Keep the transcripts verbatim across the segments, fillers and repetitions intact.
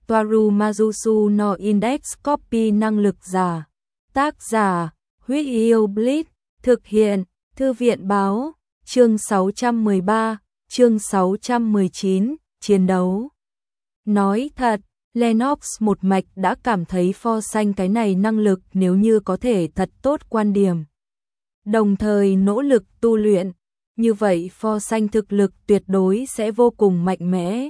Toaru Majusu no Index Copy năng lực giả. Tác giả, Huyết Yêu Blitz, thực hiện, Thư viện báo, chương sáu trăm mười ba, chương sáu trăm mười chín, chiến đấu. Nói thật, Lennox một mạch đã cảm thấy Forsyth cái này năng lực nếu như có thể thật tốt quan điểm. Đồng thời nỗ lực tu luyện, như vậy Forsyth thực lực tuyệt đối sẽ vô cùng mạnh mẽ.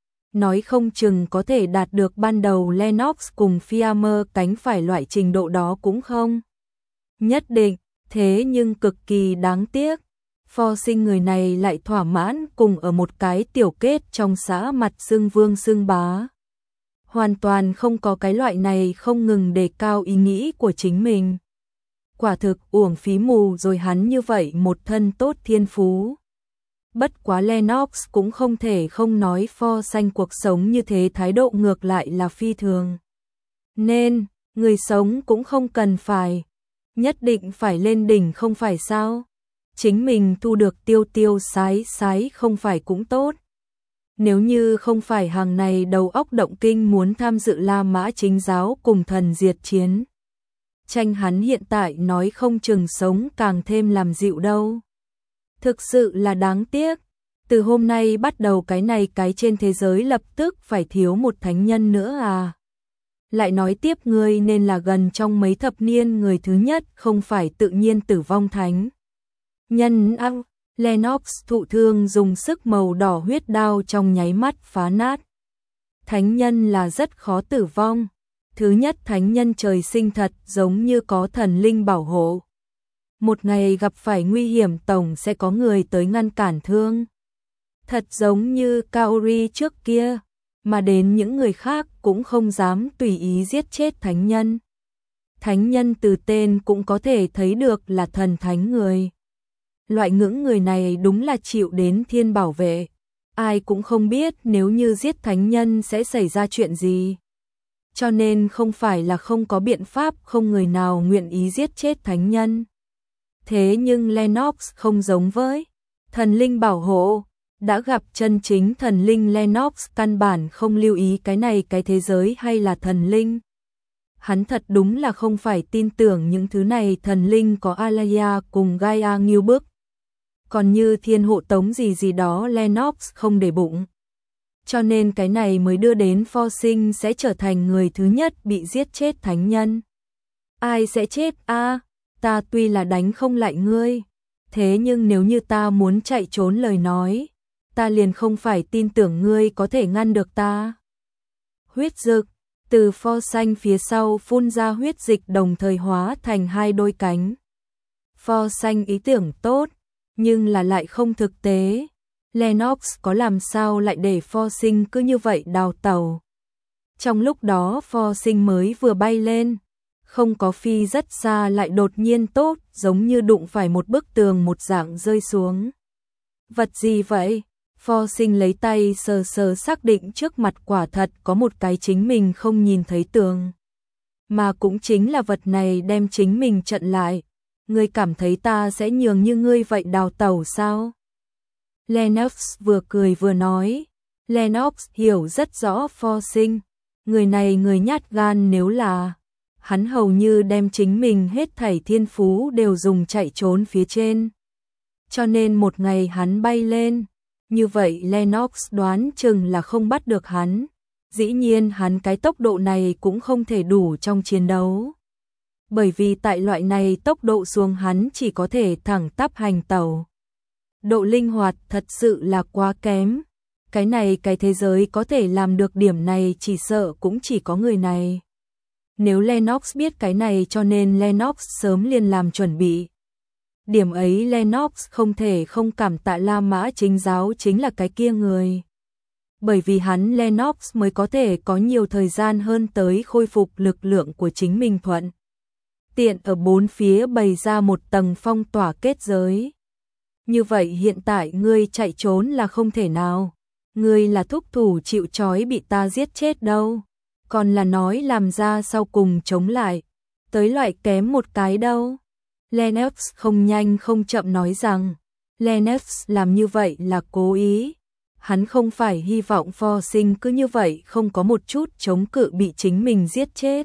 Nói không chừng có thể đạt được ban đầu Lennox cùng Fiammer cánh phải loại trình độ đó cũng không. Nhất định, thế nhưng cực kỳ đáng tiếc. Forsyth người này lại thỏa mãn cùng ở một cái tiểu kết trong xã mặt xưng vương xưng bá. Hoàn toàn không có cái loại này không ngừng đề cao ý nghĩ của chính mình. Quả thực uổng phí mù rồi hắn như vậy một thân tốt thiên phú. Bất quá Lennox cũng không thể không nói Forsyth cuộc sống như thế thái độ ngược lại là phi thường. Nên, người sống cũng không cần phải, nhất định phải lên đỉnh không phải sao? Chính mình thu được tiêu tiêu sái sái không phải cũng tốt. Nếu như không phải hàng này đầu óc động kinh muốn tham dự La Mã chính giáo cùng thần diệt chiến. Tranh hắn hiện tại nói không chừng sống càng thêm làm dịu đâu. Thực sự là đáng tiếc, từ hôm nay bắt đầu cái này cái trên thế giới lập tức phải thiếu một thánh nhân nữa à. Lại nói tiếp ngươi nên là gần trong mấy thập niên người thứ nhất không phải tự nhiên tử vong thánh. Nhân ăng, Lennox thụ thương dùng sức màu đỏ huyết đao trong nháy mắt phá nát. Thánh nhân là rất khó tử vong. Thứ nhất thánh nhân trời sinh thật giống như có thần linh bảo hộ. Một ngày gặp phải nguy hiểm tổng sẽ có người tới ngăn cản thương. Thật giống như Kaori trước kia, mà đến những người khác cũng không dám tùy ý giết chết thánh nhân. Thánh nhân từ tên cũng có thể thấy được là thần thánh người. Loại ngưỡng người này đúng là chịu đến thiên bảo vệ. Ai cũng không biết nếu như giết thánh nhân sẽ xảy ra chuyện gì. Cho nên không phải là không có biện pháp không người nào nguyện ý giết chết thánh nhân. Thế nhưng Lennox không giống với thần linh bảo hộ. Đã gặp chân chính thần linh Lennox căn bản không lưu ý cái này cái thế giới hay là thần linh. Hắn thật đúng là không phải tin tưởng những thứ này thần linh có Alaya cùng Gaia nghiêu bức. Còn như thiên hộ tống gì gì đó Lennox không để bụng. Cho nên cái này mới đưa đến Forsyth sẽ trở thành người thứ nhất bị giết chết thánh nhân. Ai sẽ chết a? À, ta tuy là đánh không lại ngươi. Thế nhưng nếu như ta muốn chạy trốn lời nói, ta liền không phải tin tưởng ngươi có thể ngăn được ta. Huyết dực, từ Forsyth phía sau phun ra huyết dịch đồng thời hóa thành hai đôi cánh. Forsyth ý tưởng tốt, nhưng là lại không thực tế. Lennox có làm sao lại để Forsyth cứ như vậy đào tẩu. Trong lúc đó Forsyth mới vừa bay lên, không có phi rất xa lại đột nhiên tốt, giống như đụng phải một bức tường một dạng rơi xuống. Vật gì vậy? Forsyth lấy tay sờ sờ xác định trước mặt quả thật có một cái chính mình không nhìn thấy tường. Mà cũng chính là vật này đem chính mình chặn lại. Ngươi cảm thấy ta sẽ nhường như ngươi vậy đào tẩu sao? Lennox vừa cười vừa nói. Lennox hiểu rất rõ Forsyth. Người này người nhát gan nếu là... Hắn hầu như đem chính mình hết thảy thiên phú đều dùng chạy trốn phía trên. Cho nên một ngày hắn bay lên. Như vậy Lennox đoán chừng là không bắt được hắn. Dĩ nhiên hắn cái tốc độ này cũng không thể đủ trong chiến đấu. Bởi vì tại loại này tốc độ xuống hắn chỉ có thể thẳng tắp hành tẩu. Độ linh hoạt thật sự là quá kém. Cái này cái thế giới có thể làm được điểm này chỉ sợ cũng chỉ có người này. Nếu Lennox biết cái này cho nên Lennox sớm liền làm chuẩn bị. Điểm ấy Lennox không thể không cảm tạ La Mã chính giáo chính là cái kia người. Bởi vì hắn Lennox mới có thể có nhiều thời gian hơn tới khôi phục lực lượng của chính mình thuận. Tiện ở bốn phía bày ra một tầng phong tỏa kết giới. Như vậy hiện tại ngươi chạy trốn là không thể nào. Ngươi là thúc thủ chịu trói bị ta giết chết đâu. Còn là nói làm ra sau cùng chống lại. Tới loại kém một cái đâu. Lennox không nhanh không chậm nói rằng. Lennox làm như vậy là cố ý. Hắn không phải hy vọng Forsyth cứ như vậy không có một chút chống cự bị chính mình giết chết.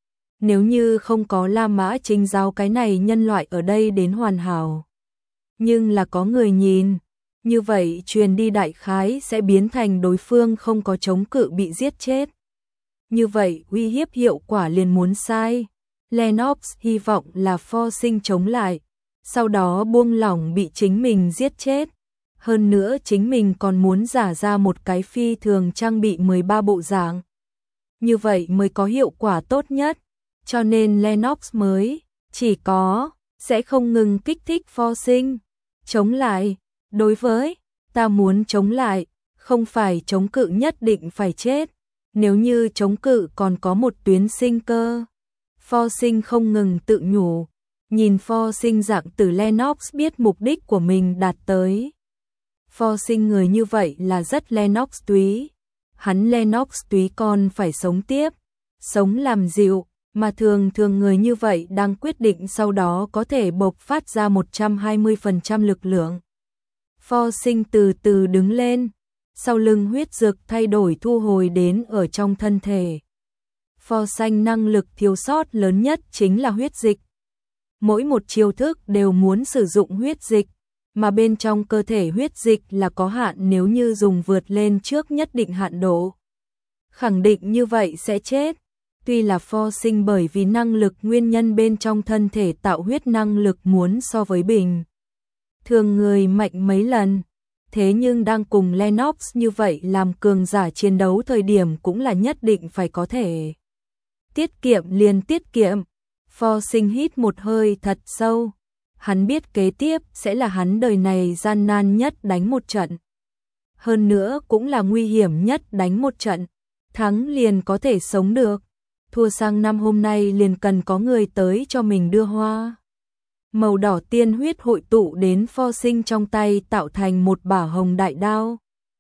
Nếu như không có La Mã Chính giáo cái này nhân loại ở đây đến hoàn hảo. Nhưng là có người nhìn, như vậy truyền đi đại khái sẽ biến thành đối phương không có chống cự bị giết chết. Như vậy uy hiếp hiệu quả liền muốn sai. Lennox hy vọng là Forsyth chống lại, sau đó buông lỏng bị chính mình giết chết. Hơn nữa chính mình còn muốn giả ra một cái phi thường trang bị mười ba bộ dạng. Như vậy mới có hiệu quả tốt nhất. Cho nên Lennox mới chỉ có sẽ không ngừng kích thích Forsyth. Chống lại, đối với ta muốn chống lại, không phải chống cự nhất định phải chết. Nếu như chống cự còn có một tuyến sinh cơ. Forsyth không ngừng tự nhủ, nhìn Forsyth dạng từ Lennox biết mục đích của mình đạt tới. Forsyth người như vậy là rất Lennox túy. Hắn Lennox túy còn phải sống tiếp, sống làm dịu, mà thường thường người như vậy đang quyết định sau đó có thể bộc phát ra một trăm hai mươi phần trăm lực lượng. Forsyth từ từ đứng lên, sau lưng huyết dược thay đổi thu hồi đến ở trong thân thể. Forsyth năng lực thiếu sót lớn nhất chính là huyết dịch. Mỗi một chiêu thức đều muốn sử dụng huyết dịch, mà bên trong cơ thể huyết dịch là có hạn, nếu như dùng vượt lên trước nhất định hạn độ. Khẳng định như vậy sẽ chết. Tuy là Forsyth bởi vì năng lực nguyên nhân bên trong thân thể tạo huyết năng lực muốn so với bình thường người mạnh mấy lần, thế nhưng đang cùng Lennox như vậy làm cường giả chiến đấu thời điểm cũng là nhất định phải có thể. Tiết kiệm liền tiết kiệm. Forsyth hít một hơi thật sâu. Hắn biết kế tiếp sẽ là hắn đời này gian nan nhất đánh một trận. Hơn nữa cũng là nguy hiểm nhất đánh một trận. Thắng liền có thể sống được. Thua sang năm hôm nay liền cần có người tới cho mình đưa hoa. Màu đỏ tiên huyết hội tụ đến Forsyth trong tay tạo thành một bả hồng đại đao.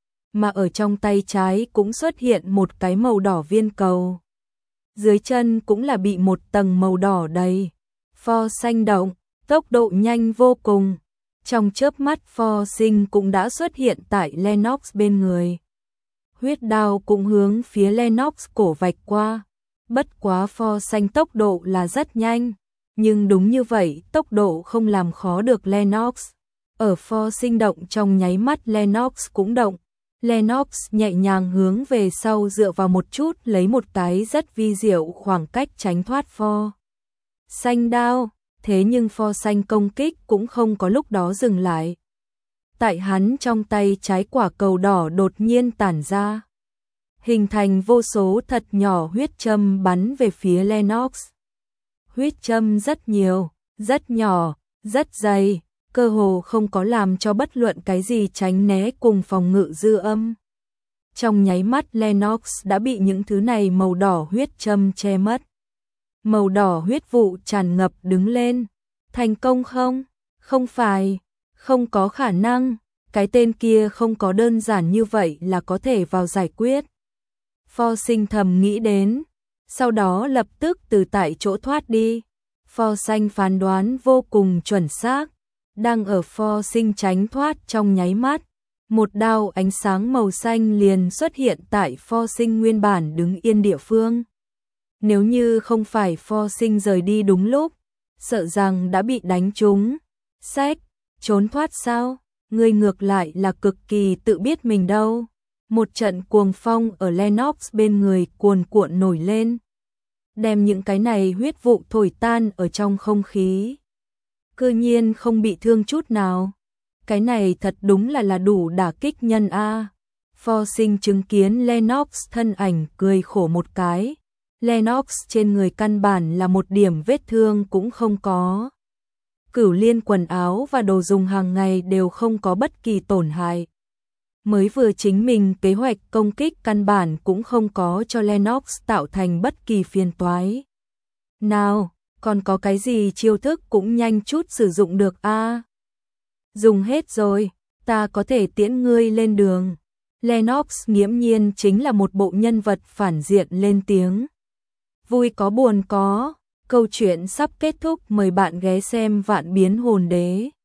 Mà ở trong tay trái cũng xuất hiện một cái màu đỏ viên cầu. Dưới chân cũng là bị một tầng màu đỏ đầy. Forsyth động, tốc độ nhanh vô cùng. Trong chớp mắt Forsyth cũng đã xuất hiện tại Lennox bên người. Huyết đao cũng hướng phía Lennox cổ vạch qua. Bất quá Forsyth tốc độ là rất nhanh. Nhưng đúng như vậy, tốc độ không làm khó được Lennox. Ở Forsyth động trong nháy mắt Lennox cũng động. Lennox nhẹ nhàng hướng về sau dựa vào một chút, lấy một cái rất vi diệu khoảng cách tránh thoát Forsyth đao. Thế nhưng Forsyth công kích cũng không có lúc đó dừng lại. Tại hắn trong tay trái quả cầu đỏ đột nhiên tản ra, hình thành vô số thật nhỏ huyết châm bắn về phía Lennox. Huyết châm rất nhiều, rất nhỏ, rất dày, cơ hồ không có làm cho bất luận cái gì tránh né cùng phòng ngự dư âm. Trong nháy mắt Lennox đã bị những thứ này màu đỏ huyết châm che mất. Màu đỏ huyết vụ tràn ngập đứng lên. Thành công không? Không phải, không có khả năng, cái tên kia không có đơn giản như vậy là có thể vào giải quyết. Forsyth thầm nghĩ đến, sau đó lập tức từ tại chỗ thoát đi. Forsyth phán đoán vô cùng chuẩn xác, đang ở Forsyth tránh thoát trong nháy mắt, một đao ánh sáng màu xanh liền xuất hiện tại Forsyth nguyên bản đứng yên địa phương. Nếu như không phải Forsyth rời đi đúng lúc, sợ rằng đã bị đánh trúng. Sách, trốn thoát sao? Ngươi ngược lại là cực kỳ tự biết mình đâu. Một trận cuồng phong ở Lennox bên người cuồn cuộn nổi lên, đem những cái này huyết vụ thổi tan ở trong không khí. Cư nhiên không bị thương chút nào. Cái này thật đúng là là đủ đả kích nhân a. Forsyth chứng kiến Lennox thân ảnh cười khổ một cái. Lennox trên người căn bản là một điểm vết thương cũng không có. Cửu liên quần áo và đồ dùng hàng ngày đều không có bất kỳ tổn hại. Mới vừa chính mình kế hoạch công kích căn bản cũng không có cho Lennox tạo thành bất kỳ phiền toái. Nào, còn có cái gì chiêu thức cũng nhanh chút sử dụng được a. À? Dùng hết rồi, ta có thể tiễn ngươi lên đường. Lennox nghiễm nhiên chính là một bộ nhân vật phản diện lên tiếng. Vui có buồn có, câu chuyện sắp kết thúc, mời bạn ghé xem Vạn Biến Hồn Đế.